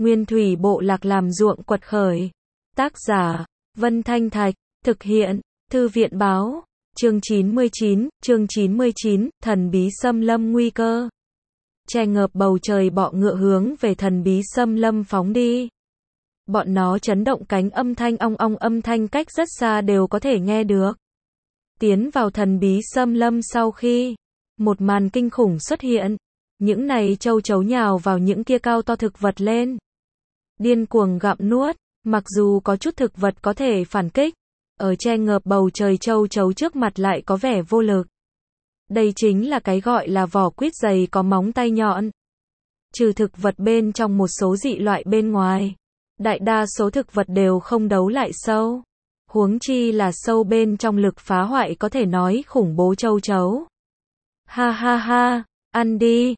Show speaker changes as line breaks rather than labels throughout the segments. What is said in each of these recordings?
Nguyên thủy bộ lạc làm ruộng quật khởi. Tác giả, Vân Thanh Thạch, thực hiện, Thư viện báo, chương 99, thần bí xâm lâm nguy cơ. Che ngợp bầu trời bọ ngựa hướng về thần bí xâm lâm phóng đi. Bọn nó chấn động cánh, âm thanh ong ong, âm thanh cách rất xa đều có thể nghe được. Tiến vào thần bí xâm lâm sau khi một màn kinh khủng xuất hiện, những này châu chấu nhào vào những kia cao to thực vật lên, điên cuồng gặm nuốt. Mặc dù có chút thực vật có thể phản kích, ở che ngợp bầu trời châu chấu trước mặt lại có vẻ vô lực. Đây chính là cái gọi là vỏ quýt dày có móng tay nhọn. Trừ thực vật bên trong một số dị loại bên ngoài, đại đa số thực vật đều không đấu lại sâu. Huống chi là sâu bên trong lực phá hoại có thể nói khủng bố châu chấu. Ha ha ha, ăn đi,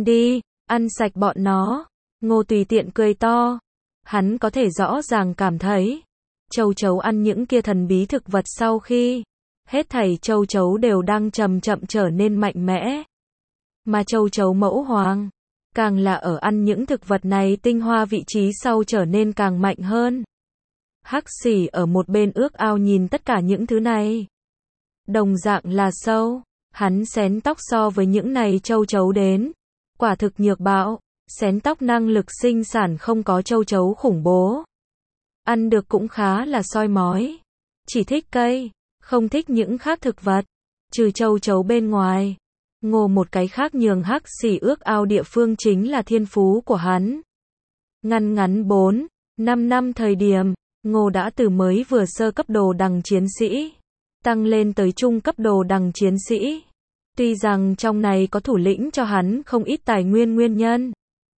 ăn sạch bọn nó. Ngô tùy tiện cười to. Hắn có thể rõ ràng cảm thấy, châu chấu ăn những kia thần bí thực vật sau khi, hết thảy châu chấu đều đang chậm chậm trở nên mạnh mẽ. Mà châu chấu mẫu hoàng, càng là ở ăn những thực vật này tinh hoa vị trí sau trở nên càng mạnh hơn. Hắc Xỉ ở một bên ước ao nhìn tất cả những thứ này. Đồng dạng là sâu, hắn xén tóc so với những này châu chấu đến, quả thực nhược bạo. Xén tóc năng lực sinh sản không có châu chấu khủng bố. Ăn được cũng khá là soi mói. Chỉ thích cây, không thích những khác thực vật. Trừ châu chấu bên ngoài. Ngô một cái khác nhường Hắc Xỉ ước ao địa phương chính là thiên phú của hắn. Ngắn 4-5 năm thời điểm, Ngô đã từ mới vừa sơ cấp đồ đằng chiến sĩ, tăng lên tới trung cấp đồ đằng chiến sĩ. Tuy rằng trong này có thủ lĩnh cho hắn không ít tài nguyên nguyên nhân.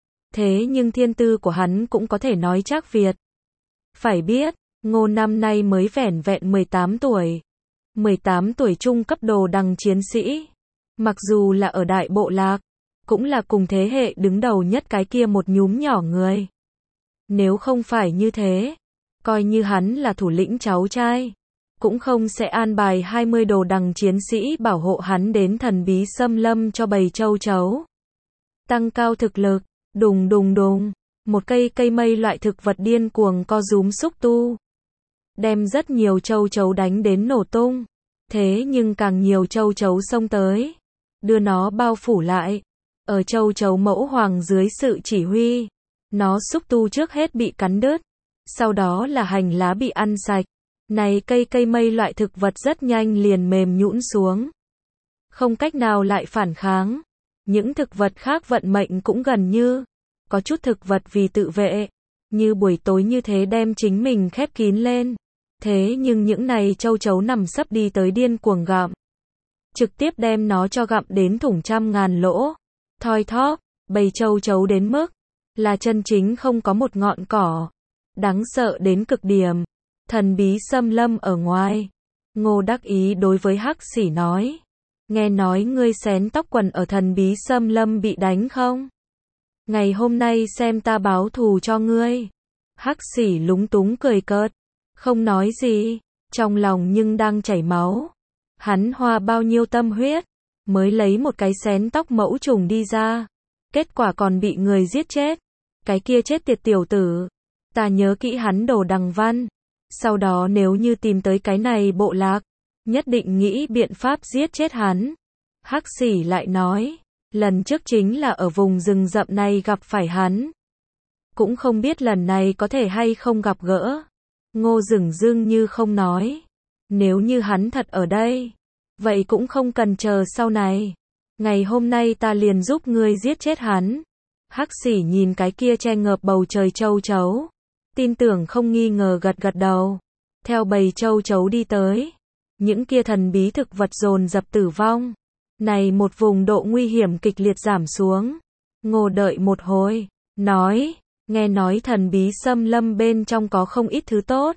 Thế nhưng thiên tư của hắn cũng có thể nói trác Việt. Phải biết, Ngô năm nay mới vẻn vẹn 18 tuổi. 18 tuổi trung cấp đồ đằng chiến sĩ. Mặc dù là ở đại bộ lạc, cũng là cùng thế hệ đứng đầu nhất cái kia một nhúm nhỏ người. Nếu không phải như thế, coi như hắn là thủ lĩnh cháu trai, cũng không sẽ an bài 20 đồ đằng chiến sĩ bảo hộ hắn đến thần bí xâm lâm cho bầy châu chấu. Tăng cao thực lực. Đùng, một cây mây loại thực vật điên cuồng co rúm xúc tu, đem rất nhiều châu chấu đánh đến nổ tung. Thế nhưng càng nhiều châu chấu xông tới, đưa nó bao phủ lại. Ở châu chấu mẫu hoàng dưới sự chỉ huy, nó xúc tu trước hết bị cắn đứt, sau đó là hành lá bị ăn sạch. Này cây mây loại thực vật rất nhanh liền mềm nhũn xuống, không cách nào lại phản kháng. Những thực vật khác vận mệnh cũng gần như, có chút thực vật vì tự vệ, như buổi tối như thế đem chính mình khép kín lên. Thế nhưng những này châu chấu nằm sấp đi tới điên cuồng gặm, trực tiếp đem nó cho gặm đến thủng trăm ngàn lỗ. Thoi thóp, bầy châu chấu đến mức là chân chính không có một ngọn cỏ, đáng sợ đến cực điểm. Thần bí xâm lâm ở ngoài, Ngô đắc ý đối với Hắc Xỉ nói. Nghe nói ngươi xén tóc quần ở thần bí xâm lâm bị đánh không? Ngày hôm nay xem ta báo thù cho ngươi. Hắc Xỉ lúng túng cười cợt, không nói gì, trong lòng nhưng đang chảy máu. Hắn hoa bao nhiêu tâm huyết, mới lấy một cái xén tóc mẫu trùng đi ra. Kết quả còn bị người giết chết. Cái kia chết tiệt tiểu tử. Ta nhớ kỹ hắn đồ đằng văn. Sau đó nếu như tìm tới cái này bộ lạc, nhất định nghĩ biện pháp giết chết hắn. Hắc Xỉ lại nói, lần trước chính là ở vùng rừng rậm này gặp phải hắn. Cũng không biết lần này có thể hay không gặp gỡ. Ngô dửng dưng như không nói. Nếu như hắn thật ở đây, vậy cũng không cần chờ sau này. Ngày hôm nay ta liền giúp ngươi giết chết hắn. Hắc Xỉ nhìn cái kia che ngợp bầu trời châu chấu, tin tưởng không nghi ngờ gật đầu. Theo bầy châu chấu đi tới, những kia thần bí thực vật dồn dập tử vong. Này một vùng độ nguy hiểm kịch liệt giảm xuống. Ngô đợi một hồi, nói, nghe nói thần bí xâm lâm bên trong có không ít thứ tốt.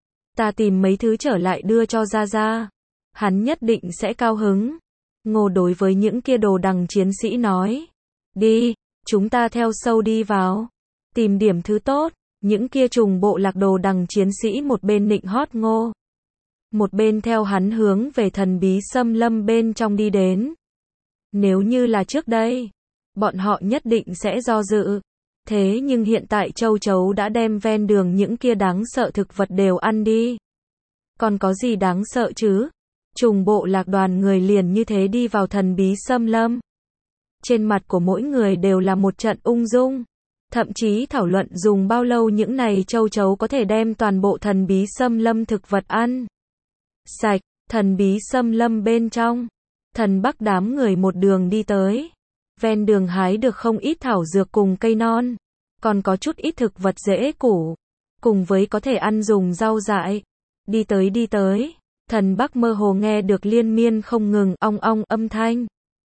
Ta tìm mấy thứ trở lại đưa cho Gia. Hắn nhất định sẽ cao hứng. Ngô đối với những kia đồ đằng chiến sĩ nói, đi, chúng ta theo sâu đi vào, tìm điểm thứ tốt. Những kia trùng bộ lạc đồ đằng chiến sĩ một bên nịnh hót Ngô, một bên theo hắn hướng về thần bí xâm lâm bên trong đi đến. Nếu như là trước đây, bọn họ nhất định sẽ do dự. Thế nhưng hiện tại châu chấu đã đem ven đường những kia đáng sợ thực vật đều ăn đi. Còn có gì đáng sợ chứ? Trùng bộ lạc đoàn người liền như thế đi vào thần bí xâm lâm. Trên mặt của mỗi người đều là một trận ung dung. Thậm chí thảo luận dùng bao lâu những này châu chấu có thể đem toàn bộ thần bí xâm lâm thực vật ăn sạch. Thần bí xâm lâm bên trong, Thần Bắc đám người một đường đi tới. Ven đường hái được không ít thảo dược cùng cây non, còn có chút ít thực vật dễ củ, cùng với có thể ăn dùng rau dại. Đi tới, Thần Bắc mơ hồ nghe được liên miên không ngừng ong ong âm thanh.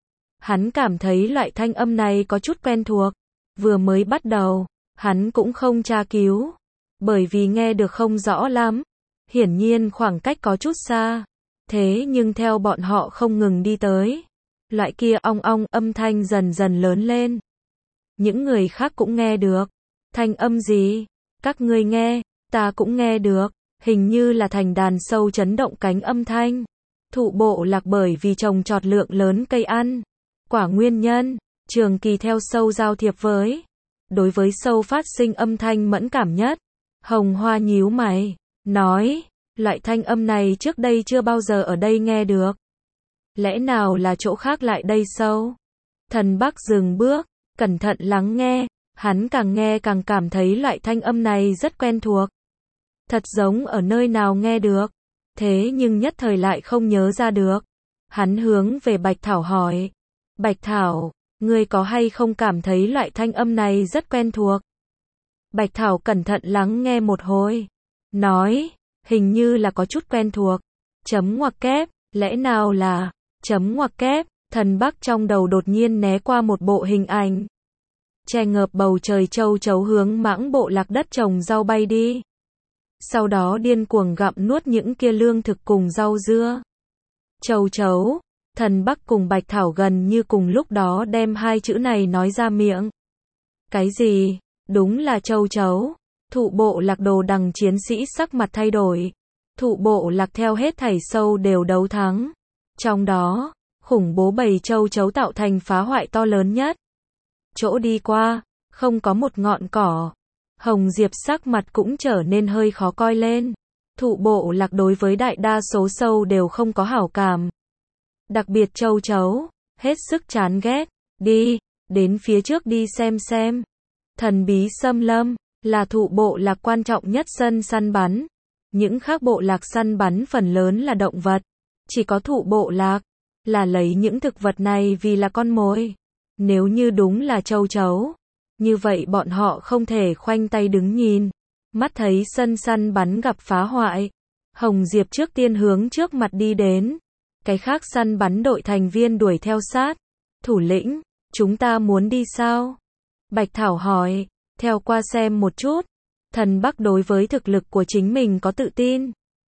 Hắn cảm thấy loại thanh âm này có chút quen thuộc. Vừa mới bắt đầu, hắn cũng không tra cứu, bởi vì nghe được không rõ lắm. Hiển nhiên khoảng cách có chút xa. Thế nhưng theo bọn họ không ngừng đi tới, loại kia ong ong âm thanh dần dần lớn lên. Những người khác cũng nghe được. Thanh âm gì? Các ngươi nghe, ta cũng nghe được. Hình như là thành đàn sâu chấn động cánh âm thanh. Thụ bộ lạc bởi vì trồng trọt lượng lớn cây ăn quả nguyên nhân, trường kỳ theo sâu giao thiệp với. Đối với sâu phát sinh âm thanh mẫn cảm nhất. Hồng Hoa nhíu mày, nói, loại thanh âm này trước đây chưa bao giờ ở đây nghe được. Lẽ nào là chỗ khác lại đây sâu? Thần Bắc dừng bước, cẩn thận lắng nghe, hắn càng nghe càng cảm thấy loại thanh âm này rất quen thuộc. Thật giống ở nơi nào nghe được, thế nhưng nhất thời lại không nhớ ra được. Hắn hướng về Bạch Thảo hỏi, Bạch Thảo, ngươi có hay không cảm thấy loại thanh âm này rất quen thuộc? Bạch Thảo cẩn thận lắng nghe một hồi, nói, hình như là có chút quen thuộc. Chấm ngoặc kép, lẽ nào là, chấm ngoặc kép, Thần Bắc trong đầu đột nhiên né qua một bộ hình ảnh. Che ngợp bầu trời châu chấu hướng mãng bộ lạc đất trồng rau bay đi. Sau đó điên cuồng gặm nuốt những kia lương thực cùng rau dưa. Châu chấu, Thần Bắc cùng Bạch Thảo gần như cùng lúc đó đem hai chữ này nói ra miệng. Cái gì? Đúng là châu chấu. Thụ bộ lạc đồ đằng chiến sĩ sắc mặt thay đổi. Thụ bộ lạc theo hết thảy sâu đều đấu thắng. Trong đó, khủng bố bầy châu chấu tạo thành phá hoại to lớn nhất. Chỗ đi qua, không có một ngọn cỏ. Hồng Diệp sắc mặt cũng trở nên hơi khó coi lên. Thụ bộ lạc đối với đại đa số sâu đều không có hảo cảm. Đặc biệt châu chấu, hết sức chán ghét. Đi, đến phía trước đi xem. Thần bí xâm lâm, là thụ bộ lạc quan trọng nhất sân săn bắn. Những khác bộ lạc săn bắn phần lớn là động vật. Chỉ có thụ bộ lạc, là lấy những thực vật này vì là con mồi. Nếu như đúng là châu chấu, như vậy bọn họ không thể khoanh tay đứng nhìn. Mắt thấy sân săn bắn gặp phá hoại. Hồng Diệp trước tiên hướng trước mặt đi đến. Cái khác săn bắn đội thành viên đuổi theo sát. Thủ lĩnh, chúng ta muốn đi sao? Bạch Thảo hỏi, theo qua xem một chút. Thần Bắc đối với thực lực của chính mình có tự tin.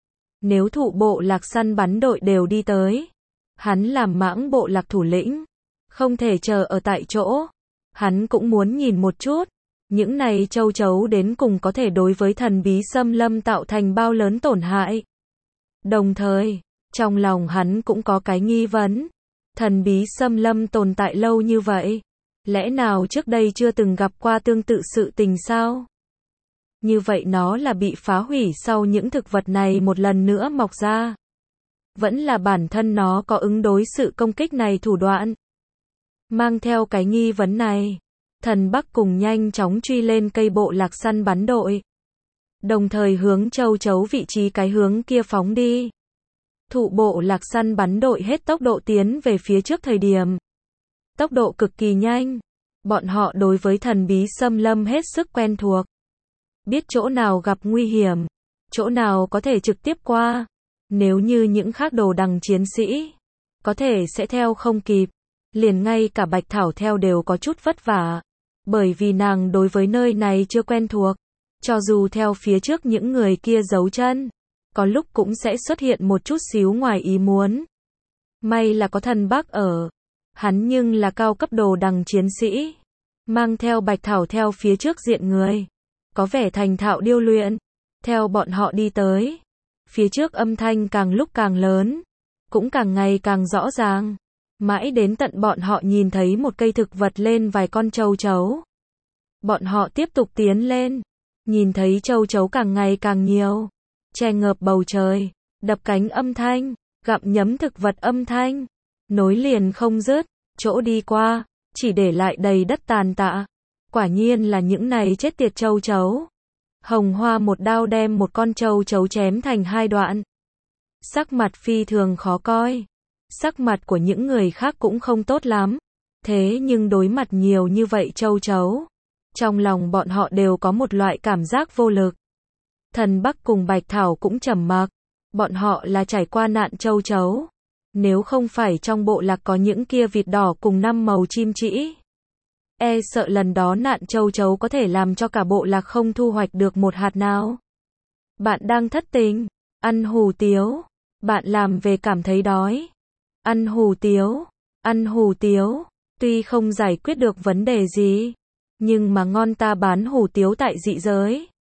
Nếu thụ bộ lạc săn bắn đội đều đi tới, hắn làm mãng bộ lạc thủ lĩnh, không thể chờ ở tại chỗ. Hắn cũng muốn nhìn một chút, những này châu chấu đến cùng có thể đối với thần bí xâm lâm tạo thành bao lớn tổn hại. Đồng thời, trong lòng hắn cũng có cái nghi vấn. Thần bí xâm lâm tồn tại lâu như vậy, lẽ nào trước đây chưa từng gặp qua tương tự sự tình sao? Như vậy nó là bị phá hủy sau những thực vật này một lần nữa mọc ra. Vẫn là bản thân nó có ứng đối sự công kích này thủ đoạn. Mang theo cái nghi vấn này, Thần Bắc cùng nhanh chóng truy lên cây bộ lạc săn bắn đội. Đồng thời hướng châu chấu vị trí cái hướng kia phóng đi. Thụ bộ lạc săn bắn đội hết tốc độ tiến về phía trước thời điểm. Tốc độ cực kỳ nhanh. Bọn họ đối với thần bí xâm lâm hết sức quen thuộc. Biết chỗ nào gặp nguy hiểm, chỗ nào có thể trực tiếp qua. Nếu như những khác đồ đằng chiến sĩ, có thể sẽ theo không kịp. Liền ngay cả Bạch Thảo theo đều có chút vất vả. Bởi vì nàng đối với nơi này chưa quen thuộc. Cho dù theo phía trước những người kia giấu chân, có lúc cũng sẽ xuất hiện một chút xíu ngoài ý muốn. May là có Thần Bắc ở. Hắn nhưng là cao cấp đồ đằng chiến sĩ. Mang theo Bạch Thảo theo phía trước diện người. Có vẻ thành thạo điêu luyện. Theo bọn họ đi tới. Phía trước âm thanh càng lúc càng lớn. Cũng càng ngày càng rõ ràng. Mãi đến tận bọn họ nhìn thấy một cây thực vật lên vài con châu chấu. Bọn họ tiếp tục tiến lên, nhìn thấy châu chấu càng ngày càng nhiều, che ngợp bầu trời, đập cánh âm thanh, gặm nhấm thực vật âm thanh, nối liền không dứt, chỗ đi qua, chỉ để lại đầy đất tàn tạ. Quả nhiên là những này chết tiệt châu chấu. Hồng Hoa một đao đem một con châu chấu chém thành 2 đoạn. Sắc mặt phi thường khó coi. Sắc mặt của những người khác cũng không tốt lắm. Thế nhưng đối mặt nhiều như vậy châu chấu, trong lòng bọn họ đều có một loại cảm giác vô lực. Thần Bắc cùng Bạch Thảo cũng trầm mặc. Bọn họ là trải qua nạn châu chấu. Nếu không phải trong bộ lạc có những kia vịt đỏ cùng 5 màu chim trĩ, e sợ lần đó nạn châu chấu có thể làm cho cả bộ lạc không thu hoạch được một hạt nào. Bạn đang thất tình, ăn hủ tiếu, bạn làm về cảm thấy đói, ăn hủ tiếu, ăn hủ tiếu, tuy không giải quyết được vấn đề gì, nhưng mà ngon ta bán hủ tiếu tại dị giới.